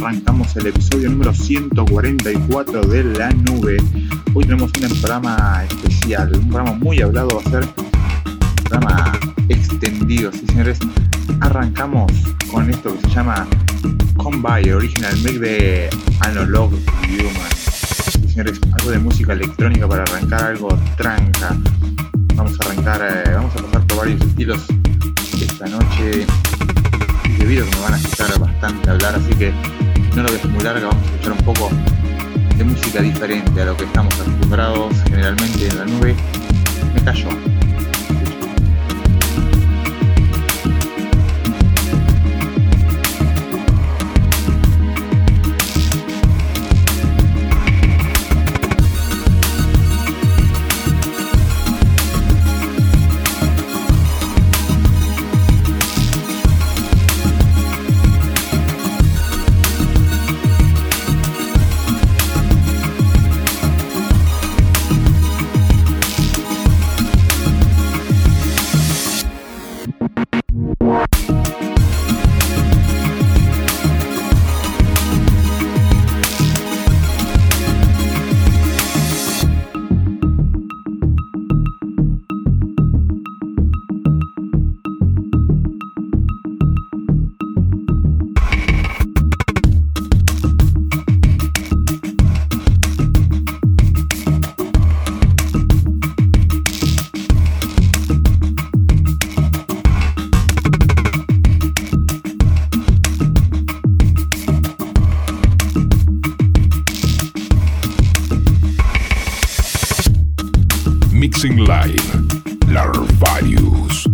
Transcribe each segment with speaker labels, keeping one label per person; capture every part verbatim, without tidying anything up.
Speaker 1: arrancamos el episodio número ciento cuarenta y cuatro de La Nube. Hoy tenemos un programa especial, un programa muy hablado, va a ser un programa extendido, sí señores. Arrancamos con esto que se llama Come By, Original Mix de Analog Human. Sí señores, algo de música electrónica para arrancar, algo tranca. Vamos a arrancar, eh, vamos a pasar por varios estilos esta noche. Debido a que me van a escuchar bastante hablar, así que no lo dejo muy larga, vamos a escuchar un poco de música diferente a lo que estamos acostumbrados generalmente en La Nube. Me cayó.
Speaker 2: Mixing Live, Larvarius.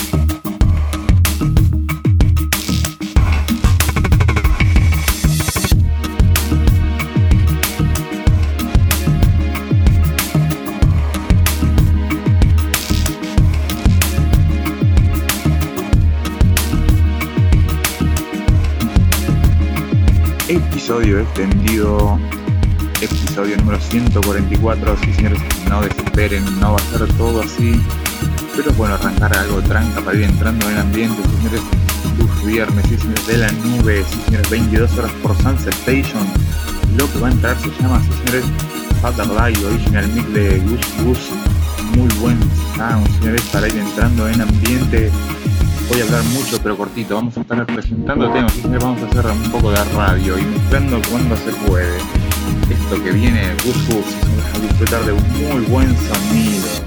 Speaker 1: Episodio extendido, episodio número ciento cuarenta y cuatro, sí señores, no desesperen, no va a ser todo así, pero bueno, arrancar algo tranca para ir entrando en el ambiente, sí señores. Uf, viernes, sí señores, de La Nube, sí señores, veintidós horas por Sunset Station. Lo que va a entrar se llama, sí señores, Father Live, Original Mix de Goose Goose. Muy buen sound, señores, para ir entrando en ambiente. Voy a hablar mucho pero cortito, vamos a estar presentando temas, sí señores, vamos a hacer un poco de radio y mezclando cuando se puede. Esto que viene, Goose Goose, a disfrutar de un muy buen sonido.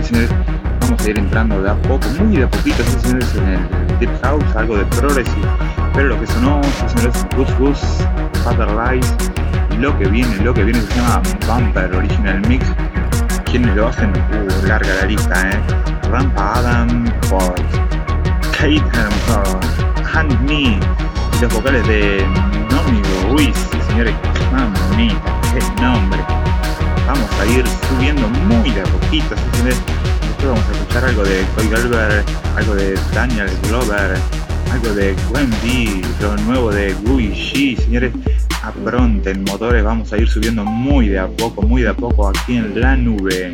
Speaker 1: sí señores, vamos a ir entrando de a poco, muy de a poquito, sí señores, en el Deep House, algo de Progressive, pero lo que sonó, sí señores, Goose Goose, Father Lies, y lo que viene, lo que viene se llama Bumper Original Mix. ¿Quiénes lo hacen? Uh, larga la lista, eh. Rampa Adam, por Kate Hand Me, y los vocales de Nomi Ruiz, sí señores, mamita, qué nombre. Vamos a ir subiendo muy de a poquito, sí señores. Después vamos a escuchar algo de Coy Galver, algo de Daniel Glover, algo de Gwen B, lo nuevo de Gui G, señores. Apronten motores, vamos a ir subiendo muy de a poco, muy de a poco aquí en la nube.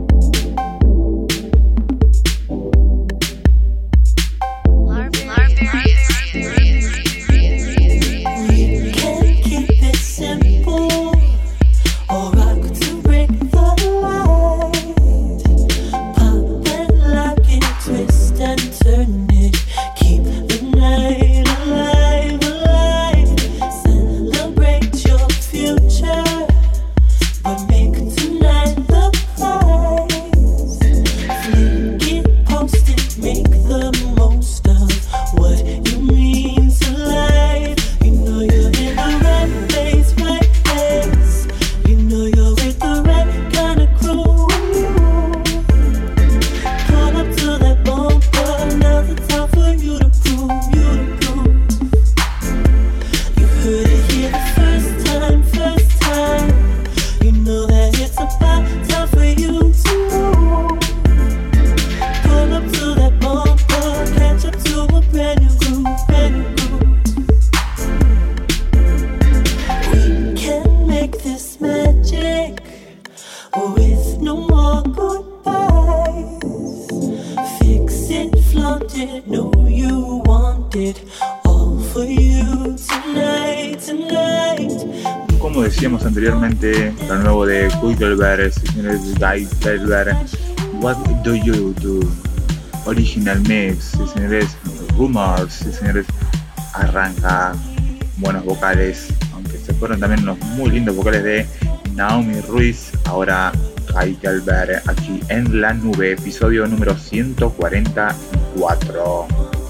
Speaker 1: Como decíamos anteriormente, lo nuevo de Quicksilver, Guy Silver, What Do You Do, Original Mix, señores, Rumors, señores, arranca buenos vocales, aunque se fueron también unos muy lindos vocales de Naomi Ruiz. Ahora Guy Silver aquí en la nube, episodio número ciento cuarenta y cuatro.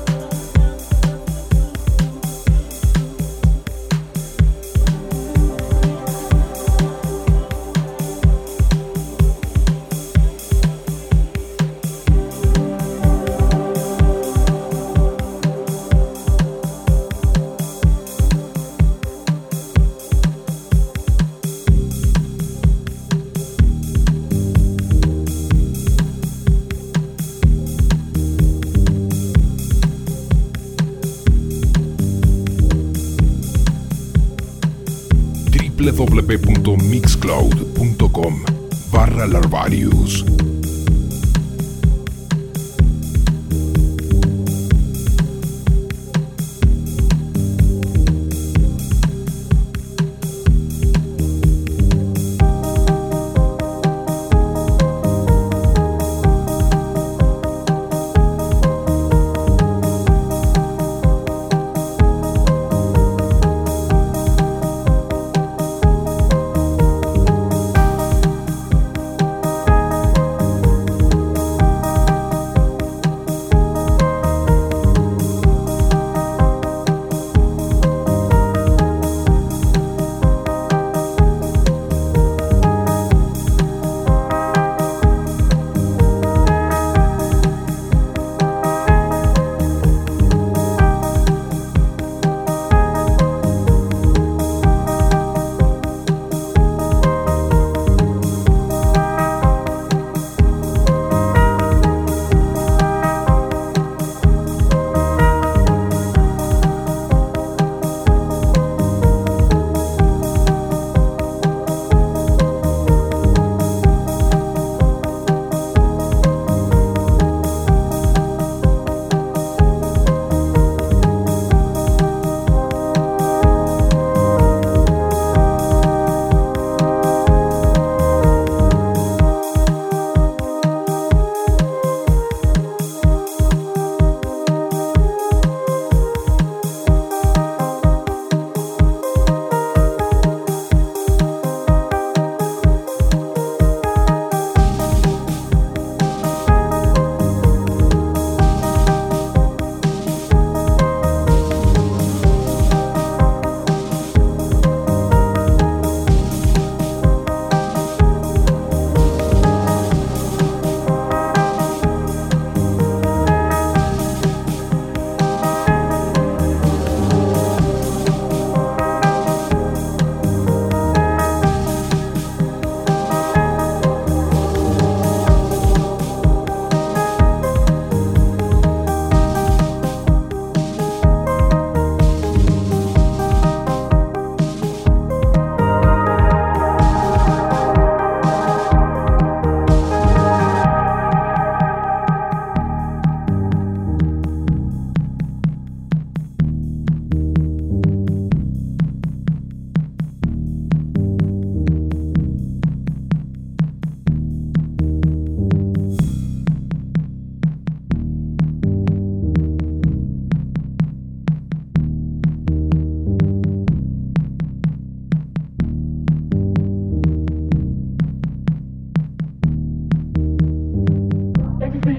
Speaker 2: w w w punto mixcloud punto com barra Larvarius.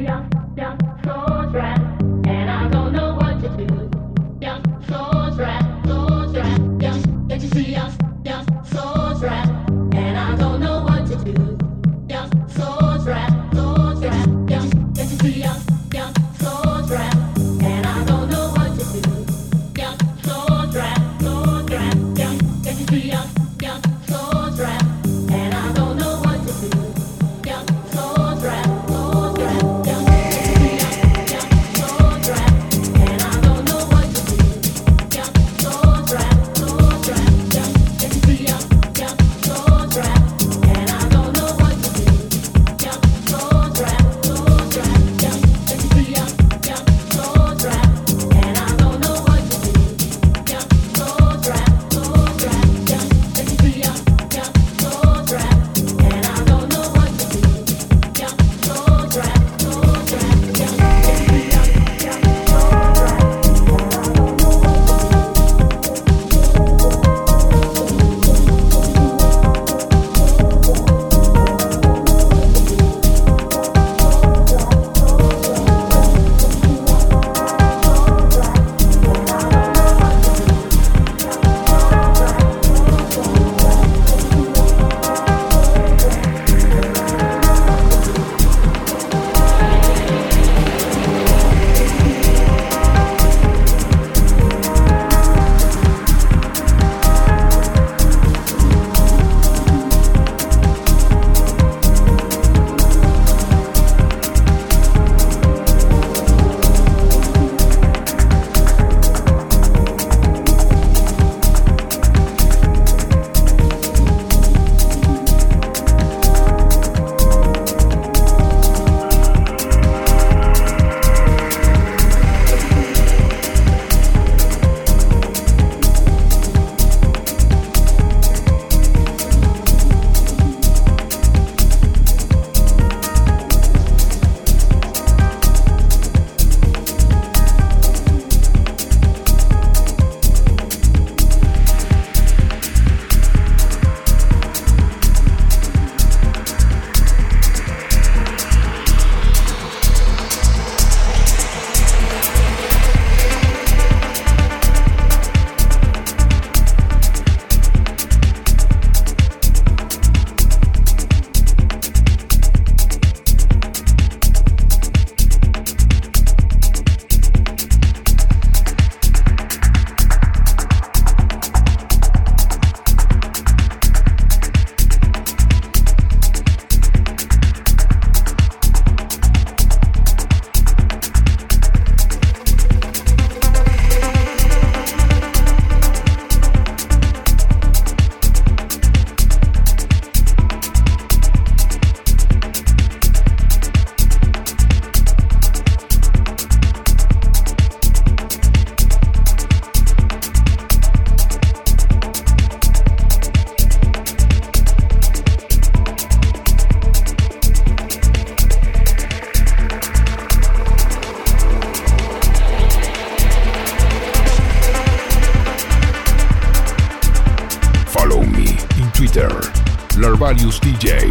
Speaker 2: Larvarius D J.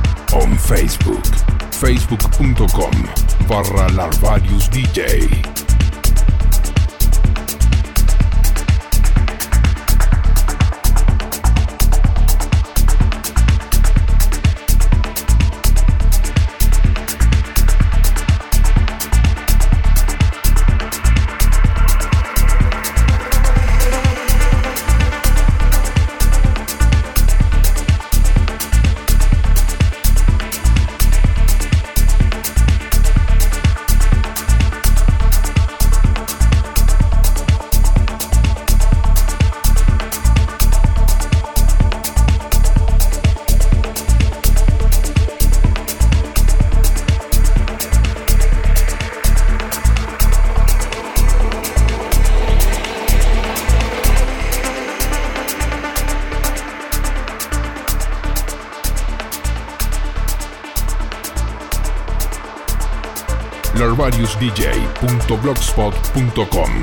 Speaker 2: On Facebook, facebook.com barra Larvarius D J. larvarius d j punto blogspot punto com.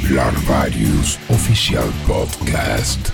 Speaker 2: Larvarius Official Podcast.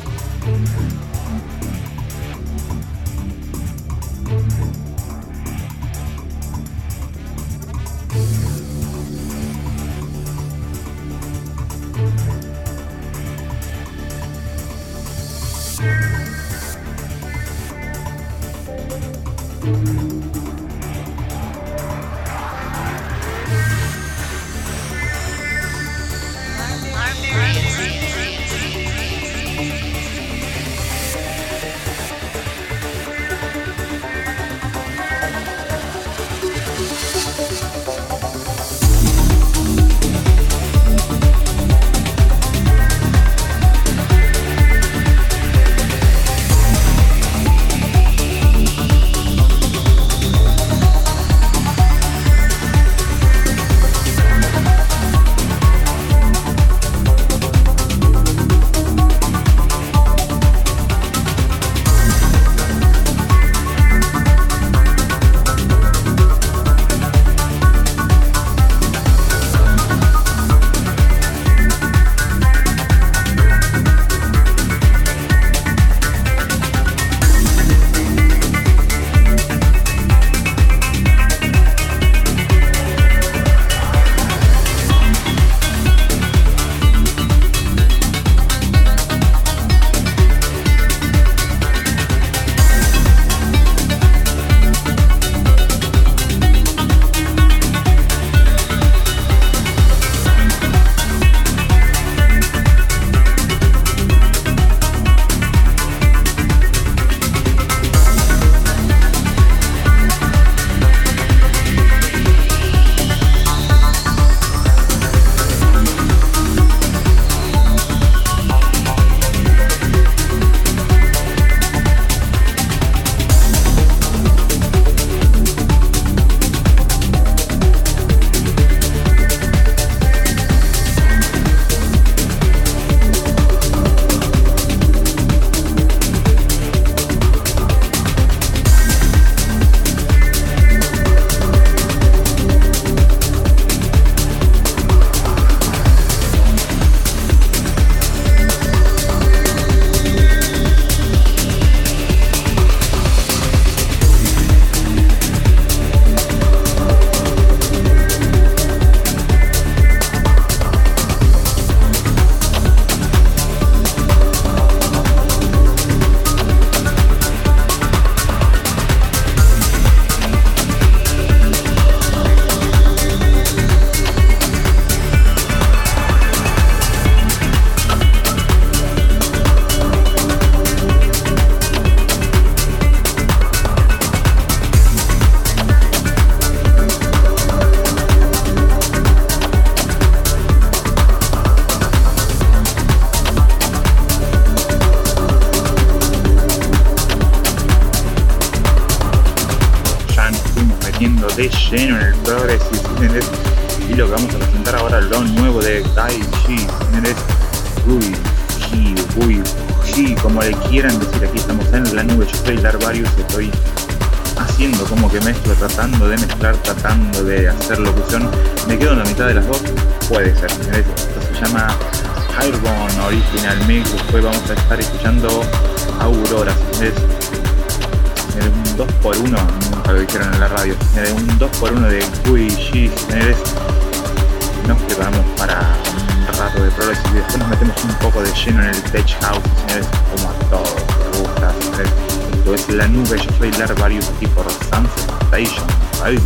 Speaker 1: De lleno en el Progressive, señores, y lo que vamos a presentar ahora, lo nuevo de Daichi, señores, uy, sí, uy, sí, como le quieran decir, aquí estamos en la nube. Yo soy Larvarius, estoy haciendo como que mezclo, tratando de mezclar, tratando de hacer locución. Me quedo en la mitad de las dos, puede ser, señores. Esto se llama Airborne Original Mix. Después vamos a estar escuchando Aurora, señores, un dos por uno, nunca lo dijeron en la radio, un dos por uno de Guichi, señores. Nos preparamos para un rato de progreso y después nos metemos un poco de lleno en el tech house, señores, como a todos les gusta, señores. Esto es la nube. Yo soy Larvarius aquí por Sunset Station Radio.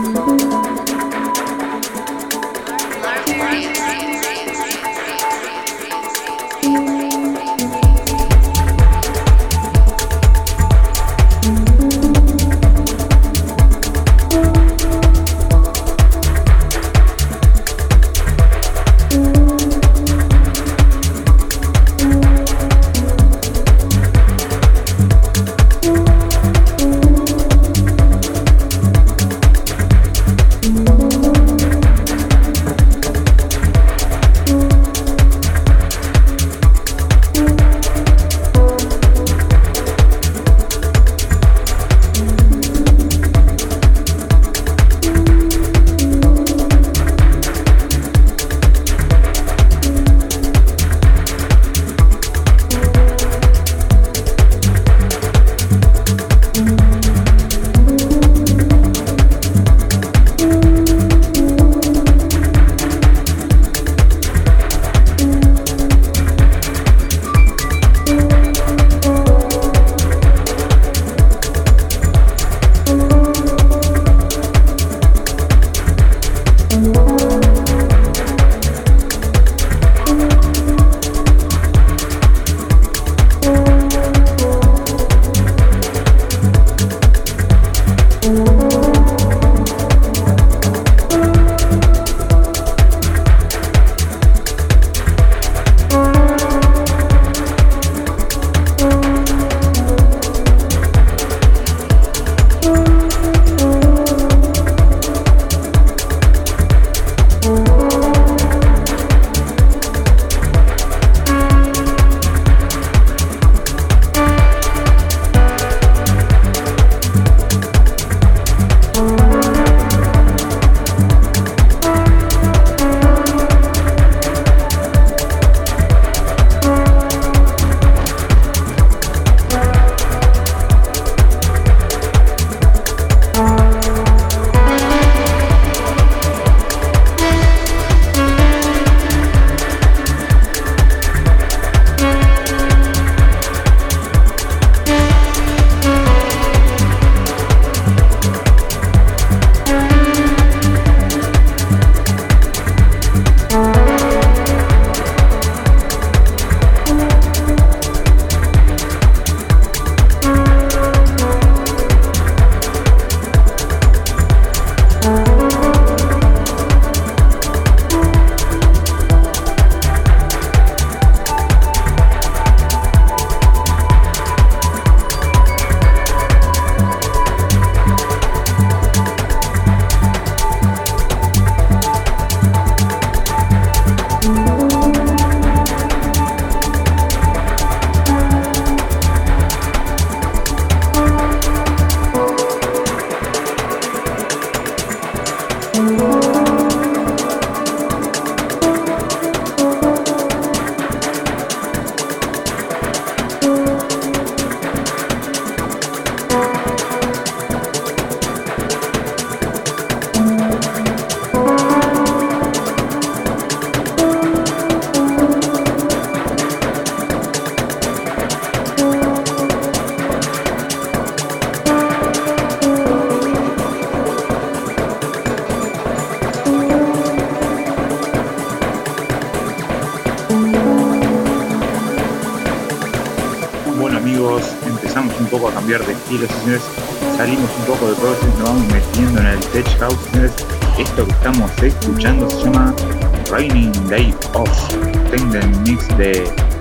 Speaker 1: cambiar de estilo, señores. Salimos un poco de progressive, nos vamos metiendo en el tech house, señores. Esto que estamos escuchando se llama Raining Day Off, Tenden Mix de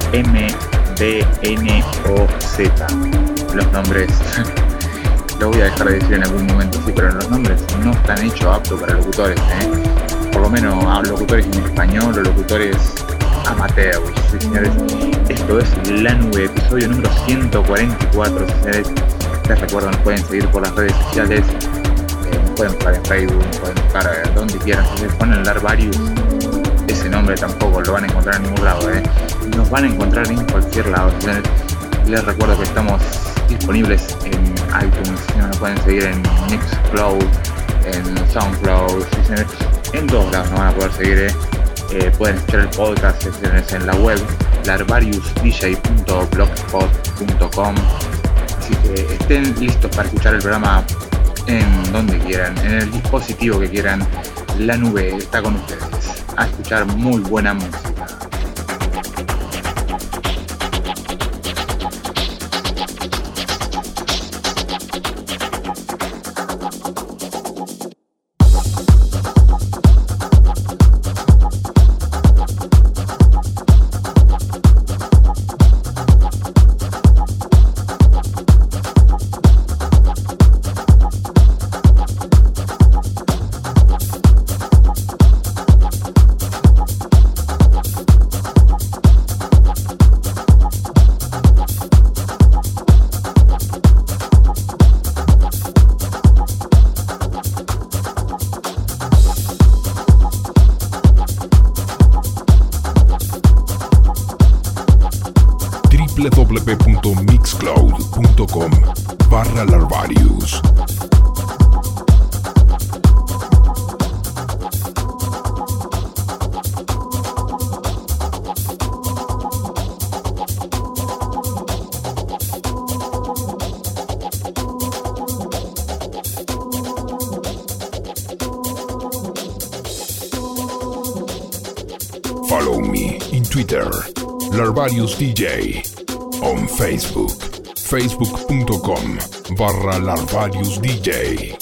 Speaker 1: M D N O Z. Los nombres lo voy a dejar de decir en algún momento, sí, pero los nombres no están hechos aptos para locutores, ¿eh? Por lo menos a locutores en español o locutores amateurs, ¿sí, señores? Esto es La Nube, episodio número ciento cuarenta y cuatro, señores. Les recuerdo, nos pueden seguir por las redes sociales, eh, nos pueden buscar en Facebook, nos pueden buscar eh, donde quieran. Si les ponen Larvarius, ese nombre tampoco lo van a encontrar en ningún lado, ¿eh? Nos van a encontrar en cualquier lado, señores. Les recuerdo que estamos disponibles en iTunes, nos pueden seguir en Mixcloud, en Soundcloud, ¿sí, señores? En todos lados nos van a poder seguir, ¿eh? Eh, pueden escuchar el podcast, señores, en la web larvarius d j punto blogspot punto com. Así que estén listos para escuchar el programa en donde quieran, en el dispositivo que quieran. La nube está con ustedes. A escuchar muy buena música.
Speaker 2: w w w punto mixcloud punto com barra Larvarius. Follow me in Twitter, Larvarius D J. On Facebook, facebook punto com barra Larvarius D J.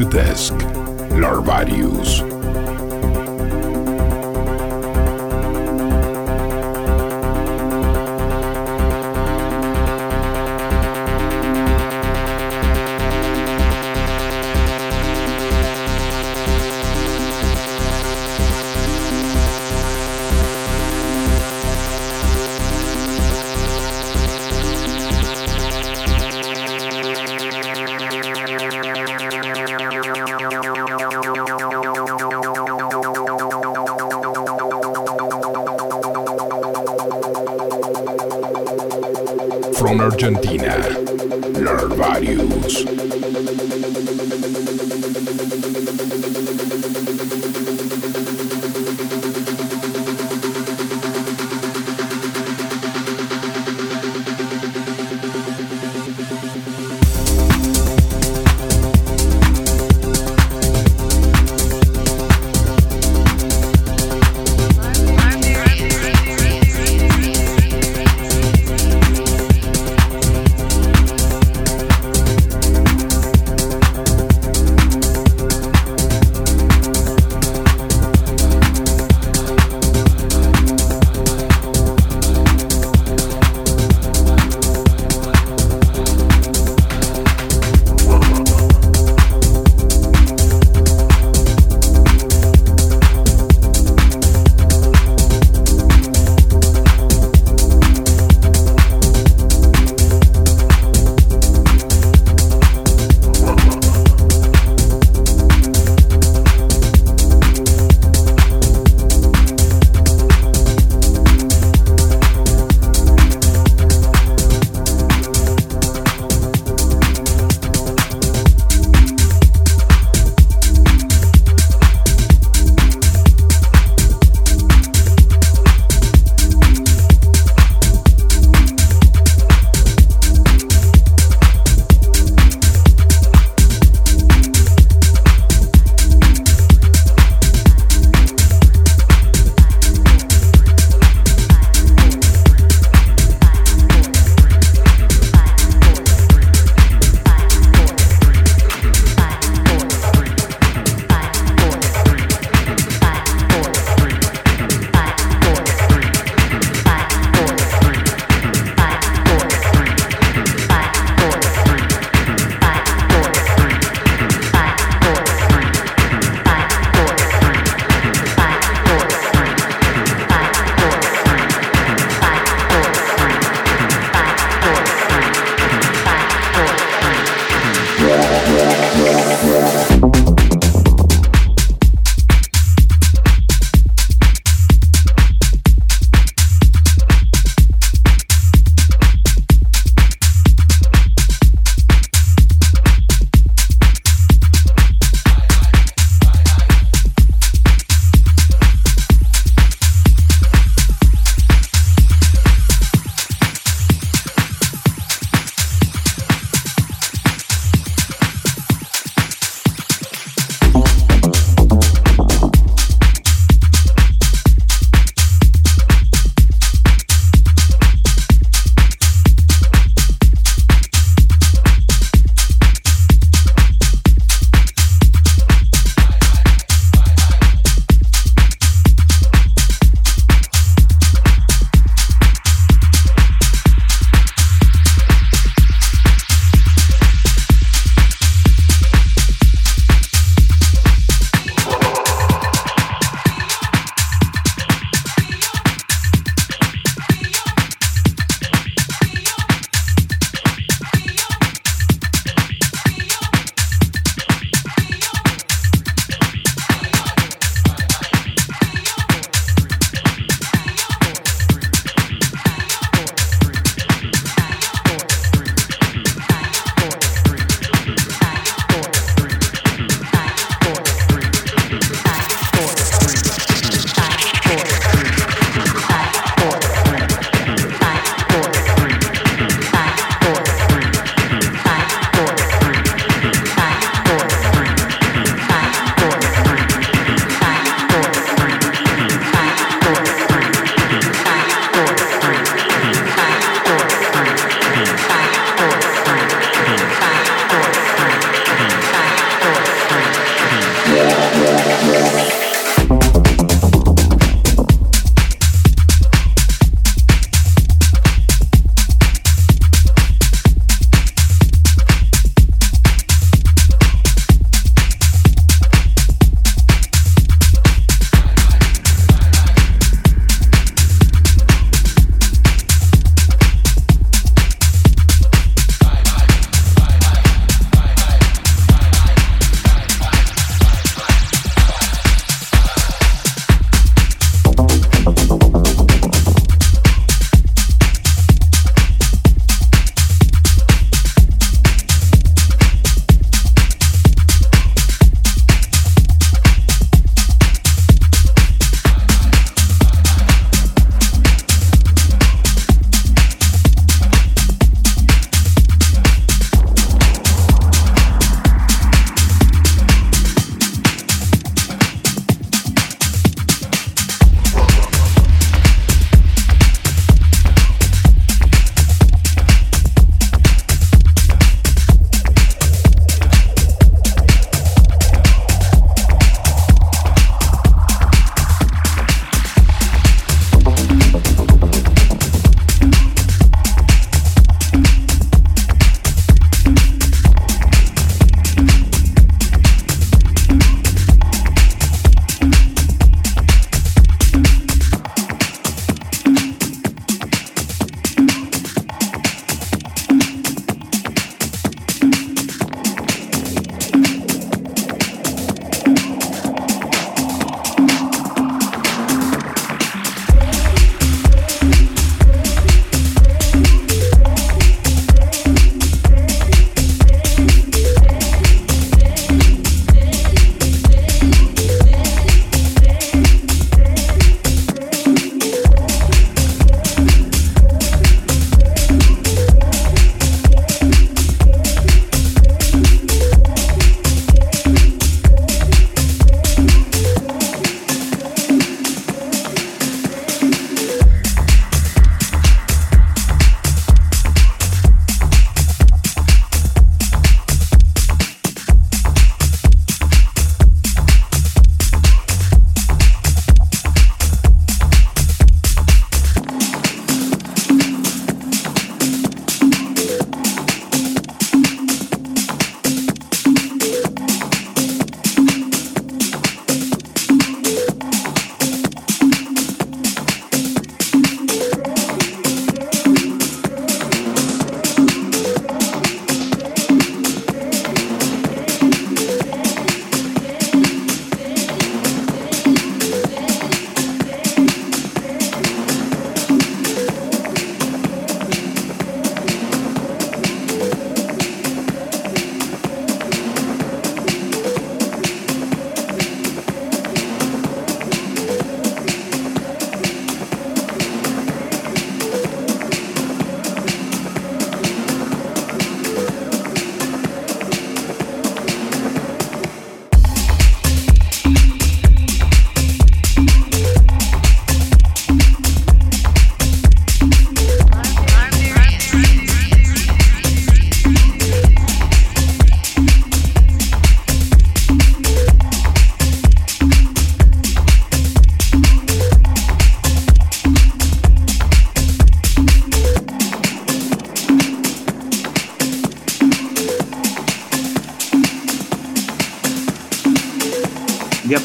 Speaker 2: Desk, Larvarius. From Argentina, Larvarius.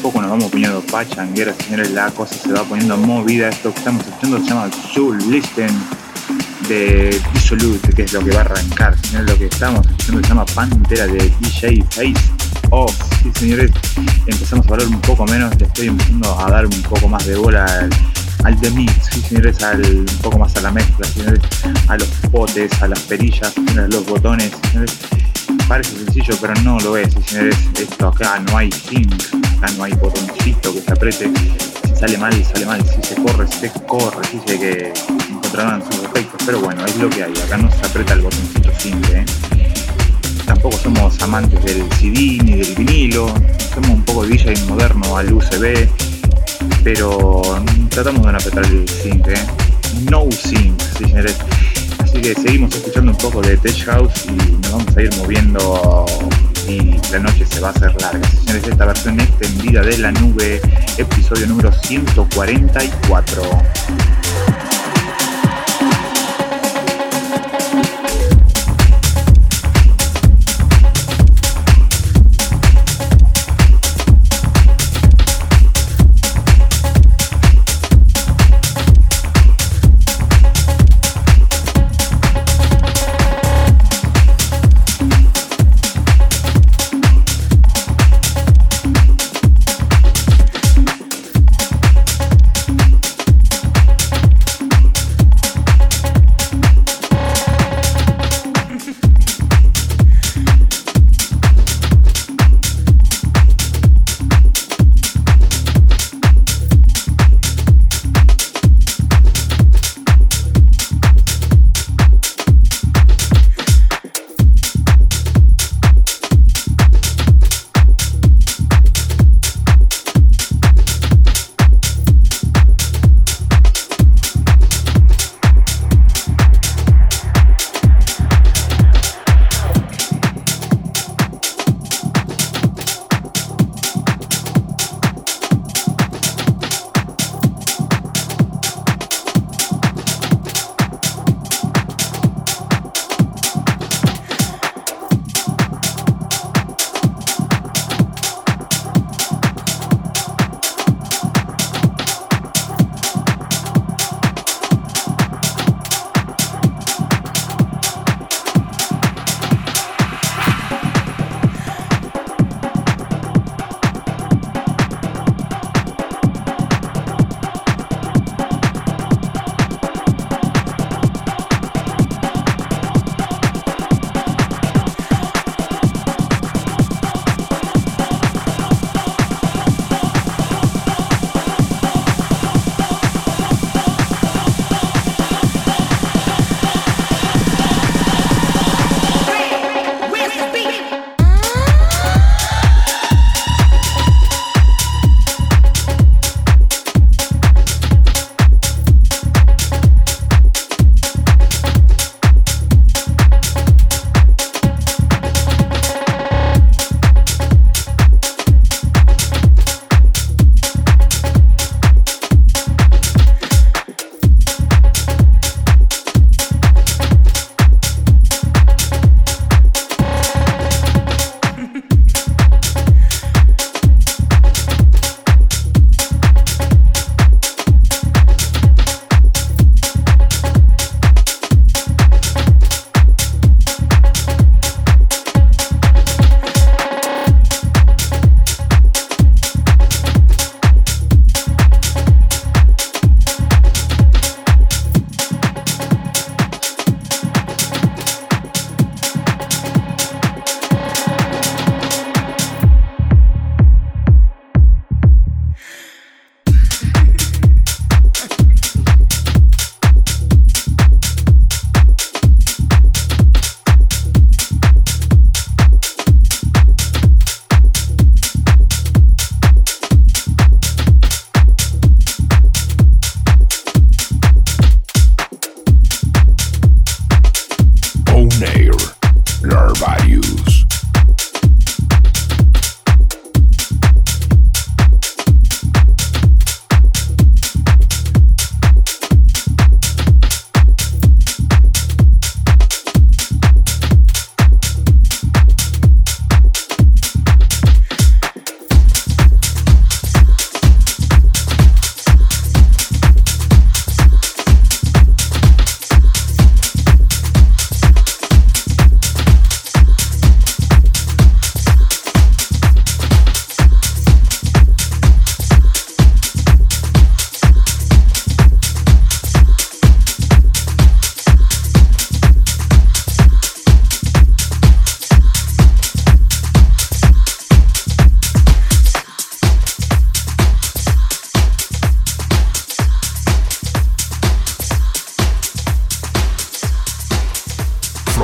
Speaker 1: poco nos vamos poniendo pachangueras, señores, la cosa se va poniendo movida. Esto que estamos escuchando se llama Soul Listen de Dissolute, que es lo que va a arrancar, señores. Lo que estamos escuchando se llama Pantera de D J Face Off. Sí, señores, empezamos a hablar un poco menos, le estoy empezando a dar un poco más de bola al, al The Mix, sí, señores, al, un poco más a la mezcla, señores, a los potes, a las perillas, señores, los botones, señores. Parece sencillo, pero no lo es, señores. Esto acá no hay sync, acá no hay botoncito que se apriete. Si sale mal, sale mal. Si se corre, se corre. Dice que encontrarán sus efectos, pero bueno, es lo que hay. Acá no se aprieta el botoncito sync, ¿eh? Tampoco somos amantes del C D ni del vinilo. Somos un poco D J moderno al U S B, pero tratamos de no apretar el sync, ¿eh? No sync, sí, señores. Así que seguimos escuchando un poco de Tech House y nos vamos a ir moviendo y la noche se va a hacer larga. Señores, esta versión extendida de La Nube, episodio número ciento cuarenta y cuatro.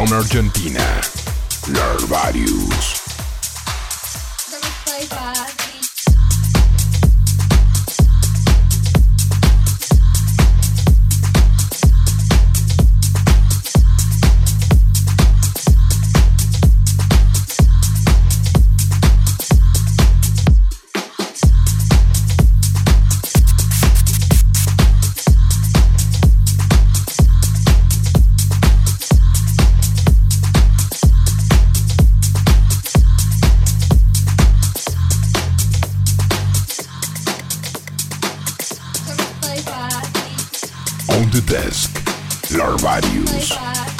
Speaker 2: Concepción, Argentina. Larvarius. On the desk, Larvarius.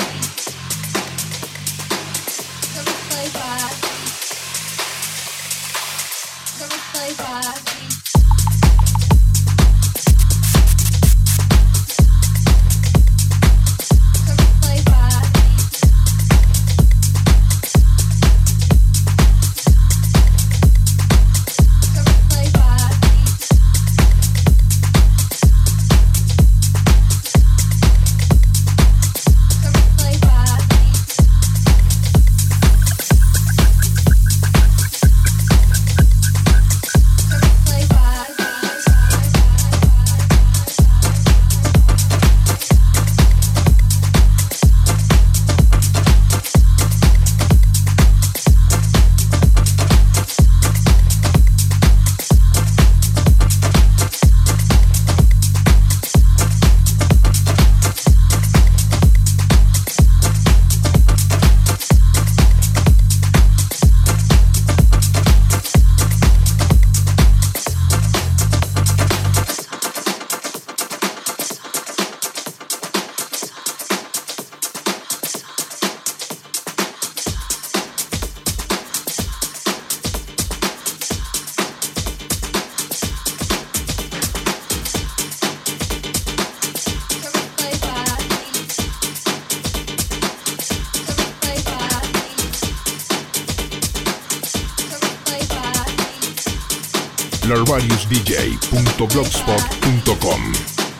Speaker 2: larvarius d j punto blogspot punto com.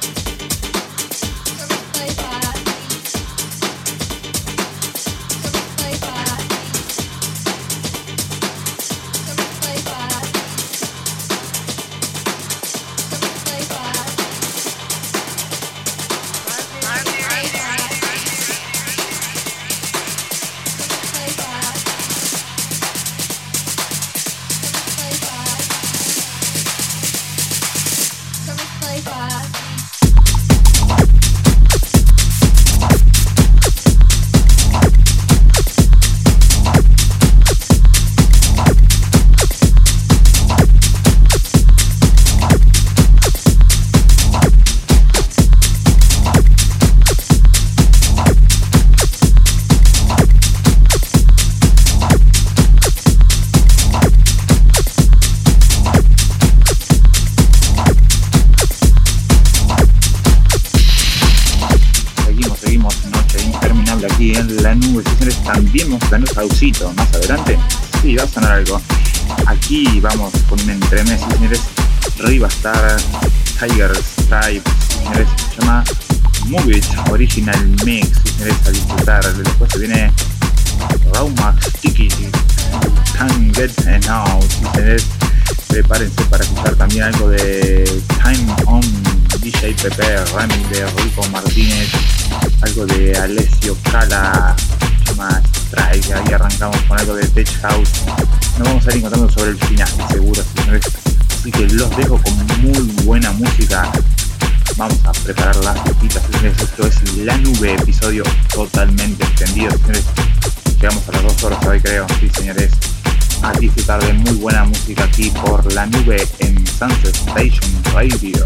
Speaker 1: Aquí en la nube, señores, también vamos a tener Sausito más adelante. Sí, va a sonar algo. Aquí vamos con un entremés, señores. Arriba está Tiger Stripe, señores, se llama Move It Original Mix, señores, a disfrutar. Después se viene Rauma Sticky, Can't Get Enough, señores. Prepárense para escuchar también algo de Time On, D J Pepe, Remy de Rico Martínez, algo de Alessio Cala, se llama Strike. Ahí arrancamos con algo de Tech House. Nos vamos a ir encontrando sobre el final, seguro, señores. Así que los dejo con muy buena música. Vamos a preparar las fiestitas, señores. Esto es La Nube, episodio totalmente extendido, señores. Llegamos a las dos horas hoy, creo. Sí, señores. A disfrutar de muy buena música aquí por La Nube en Sunset Station Radio.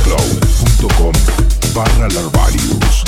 Speaker 2: soundcloud punto com barra Larvarius.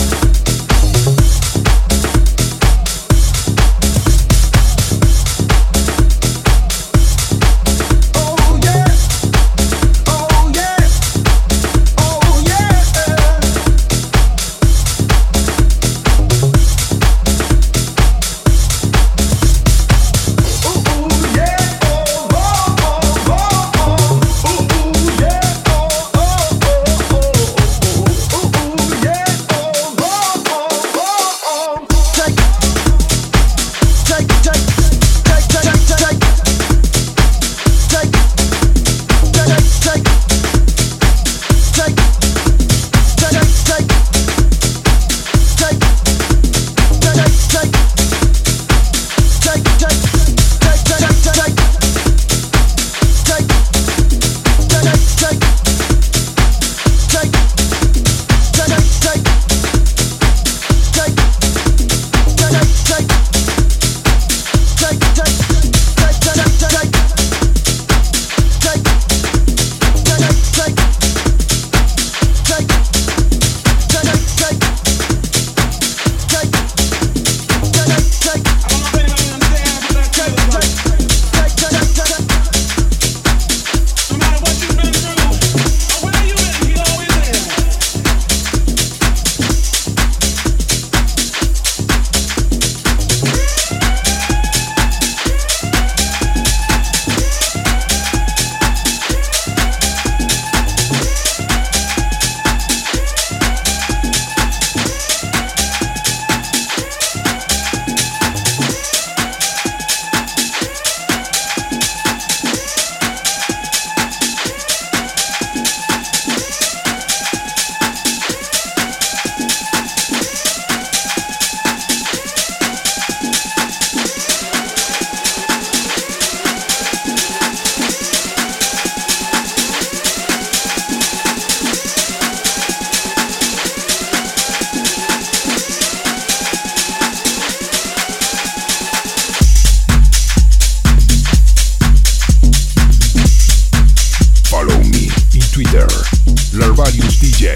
Speaker 2: Larvarius D J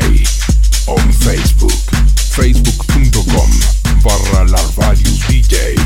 Speaker 2: on Facebook, facebook punto com barra Larvarius D J.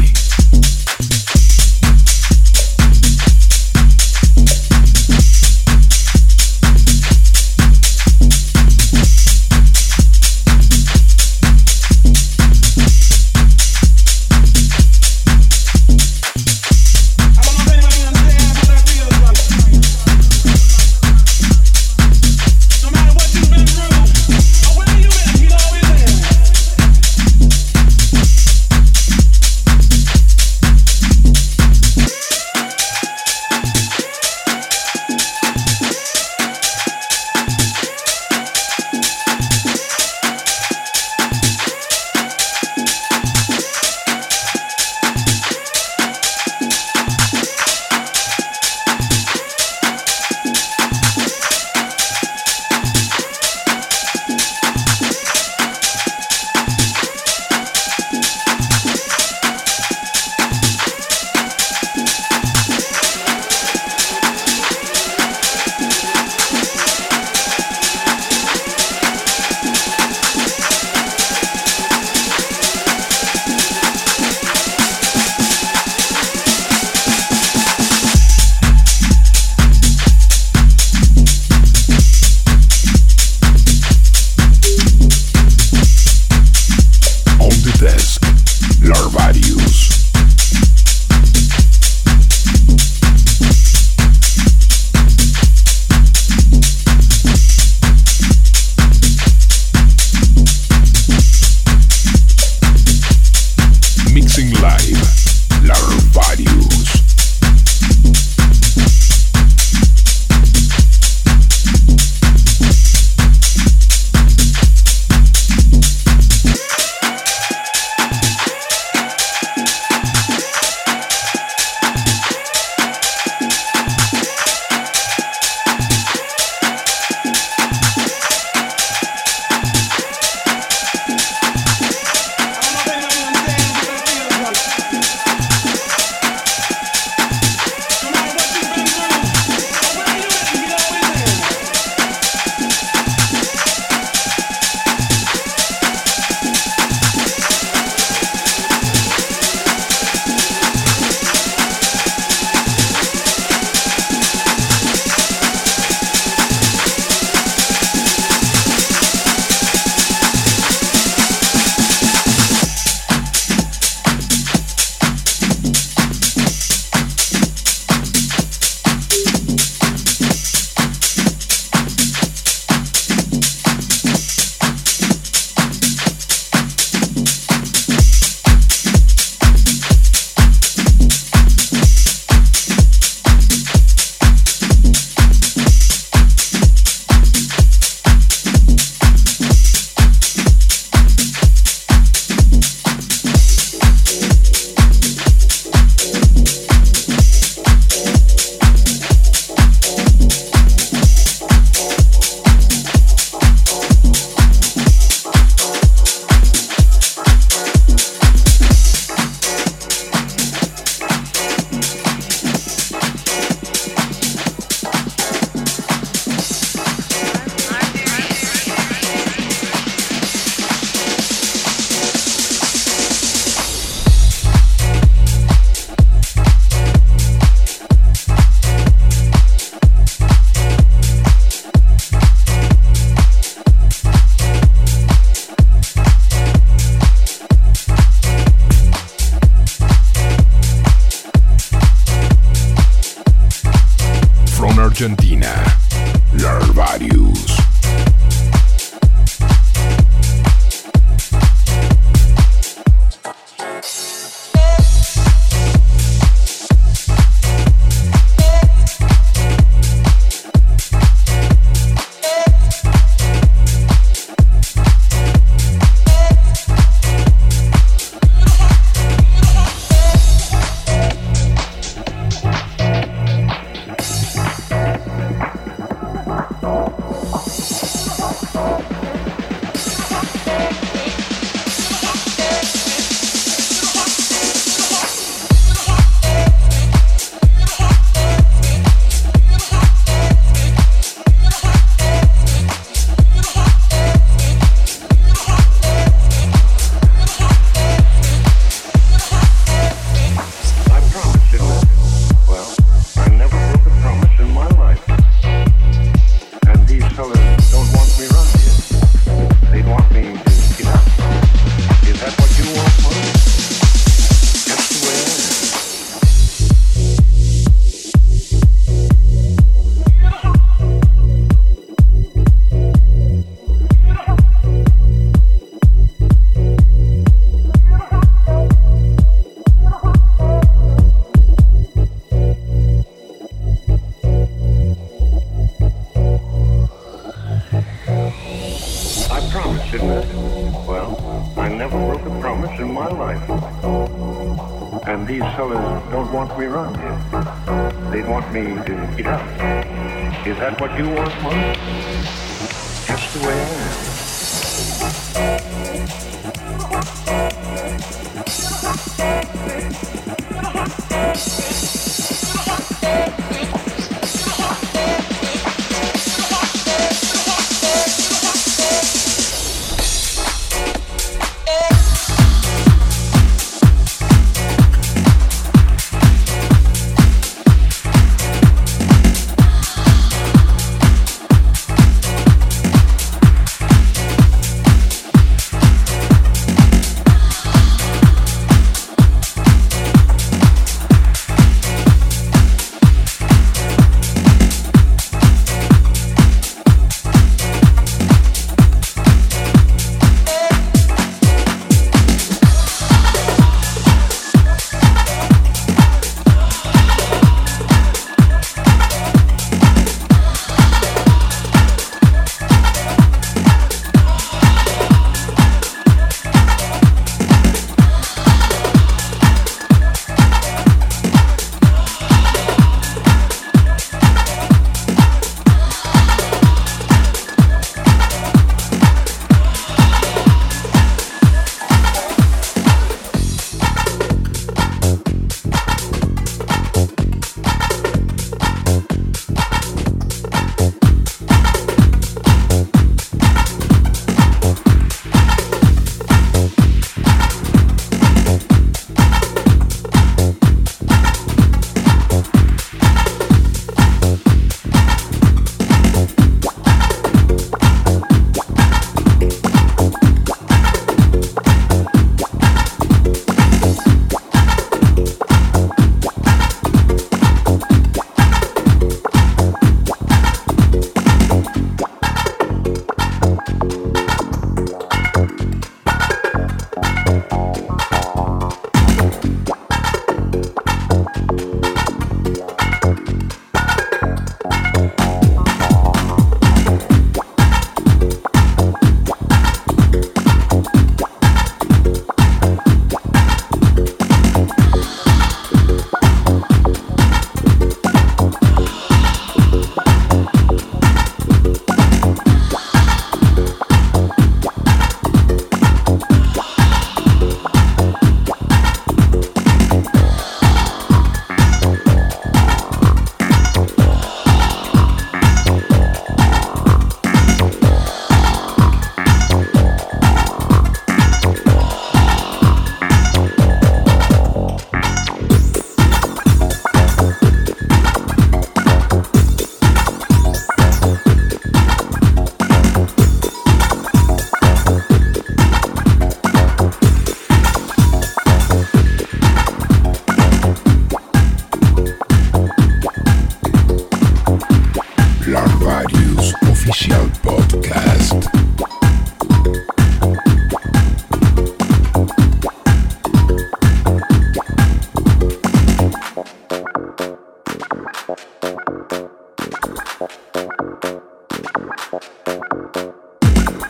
Speaker 2: Argentina. Larvarius.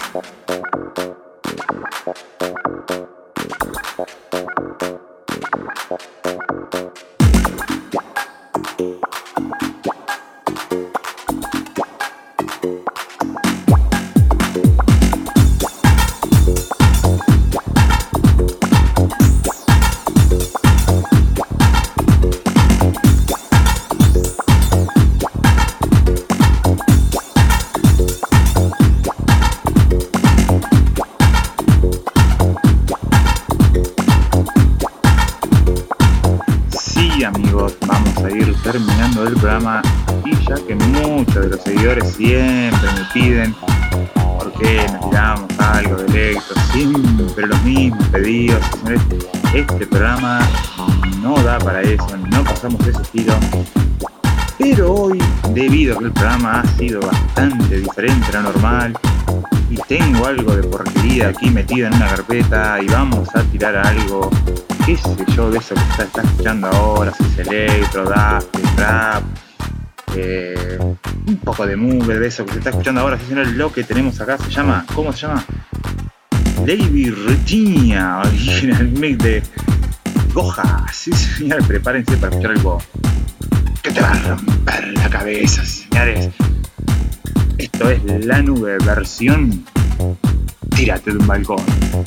Speaker 1: Terminando el programa, y ya que muchos de los seguidores siempre me piden por qué nos tiramos algo de electro, siempre los mismos pedidos, este programa no da para eso, no pasamos ese estilo, pero hoy, debido a que el programa ha sido bastante diferente a lo normal y tengo algo de porquería aquí metido en una carpeta y vamos a tirar algo, qué sé yo, de eso que está, está escuchando ahora, si es electro, daft, trap, eh, un poco de mugre, de eso que se está escuchando ahora, si no, lo que tenemos acá se llama, ¿cómo se llama? Lady Regina, original mix de Goja. Sí, señores, prepárense para escuchar algo que te va a romper la cabeza, señores. Esto es La Nube, versión Tírate de un balcón.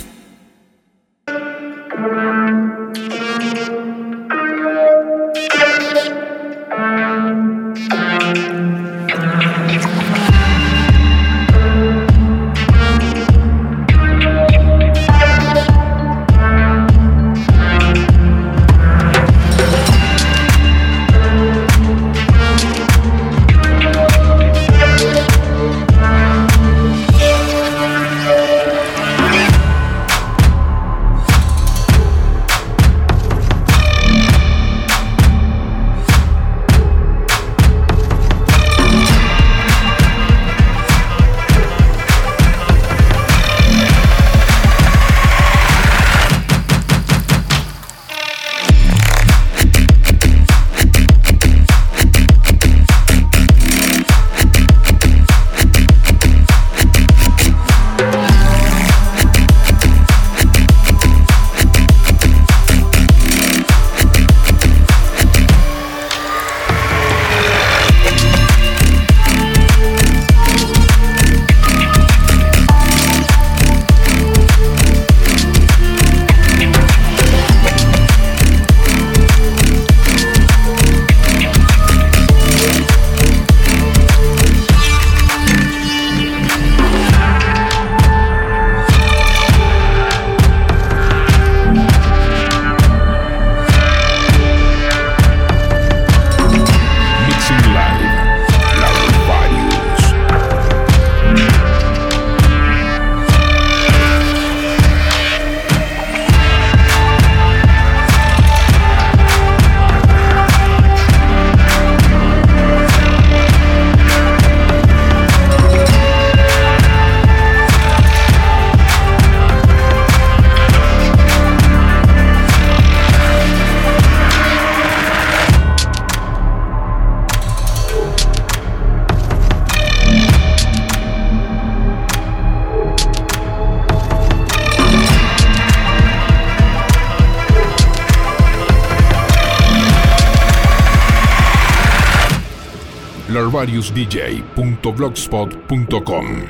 Speaker 2: larvarius d j punto blogspot punto com.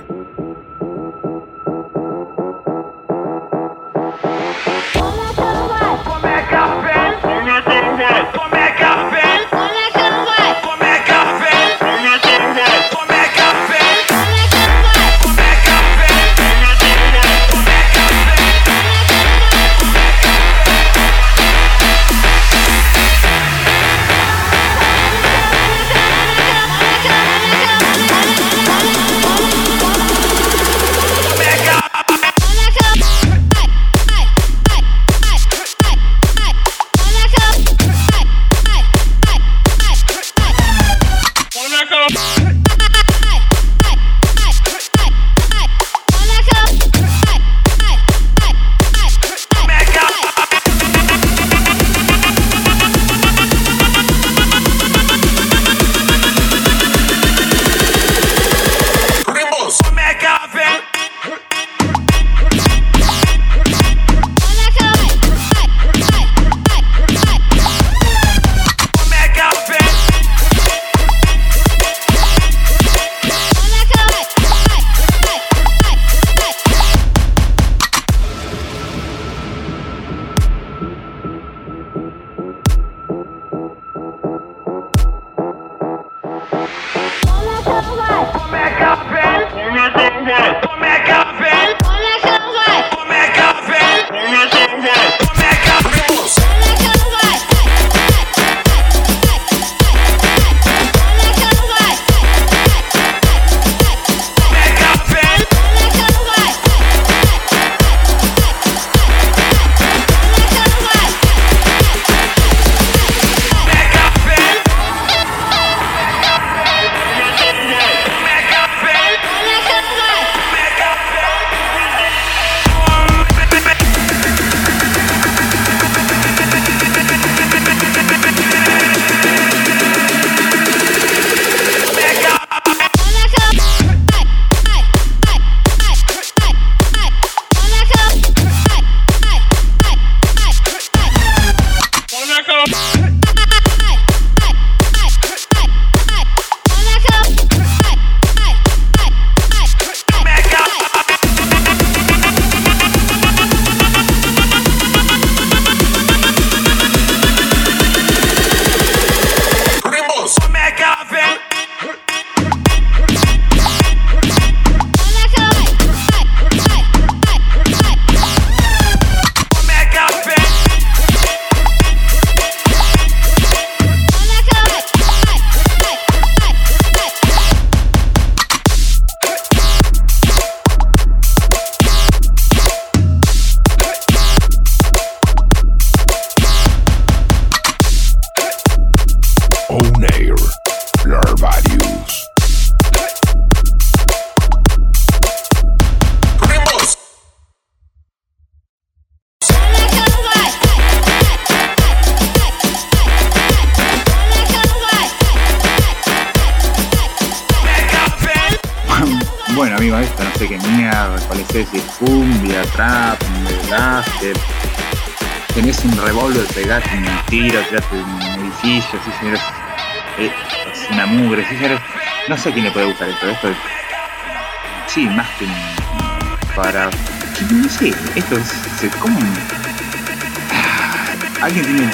Speaker 1: sé si es cumbia, trap, gospel. Tenés un revólver, pegate un tiro, tirate un edificio, sí señores, es una mugre, sí señores. No sé a quién le puede gustar esto, esto es, sí, más que para, no sé, esto es, es como un, alguien tiene un,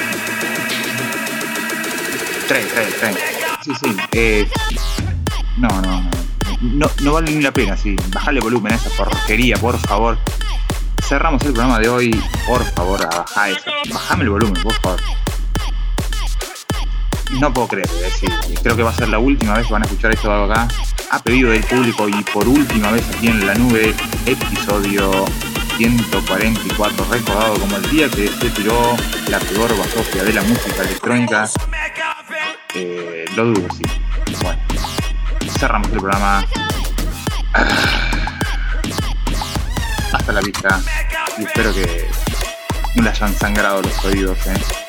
Speaker 1: trae, trae, trae, sí, sí, eh, no, no, no, no, no vale ni la pena, sí, bajale volumen a esa porquería, por favor. Cerramos el programa de hoy, por favor, bajá eso, bajame el volumen, por favor. No puedo creer, es decir, creo que va a ser la última vez que van a escuchar esto acá, a pedido del público y por última vez aquí en la nube, episodio ciento cuarenta y cuatro, recordado como el día que se tiró la peor basofia de la música electrónica. Eh, lo dudo, sí. Bueno, cerramos el programa. Hasta la vista y espero que no le hayan sangrado los oídos, ¿eh?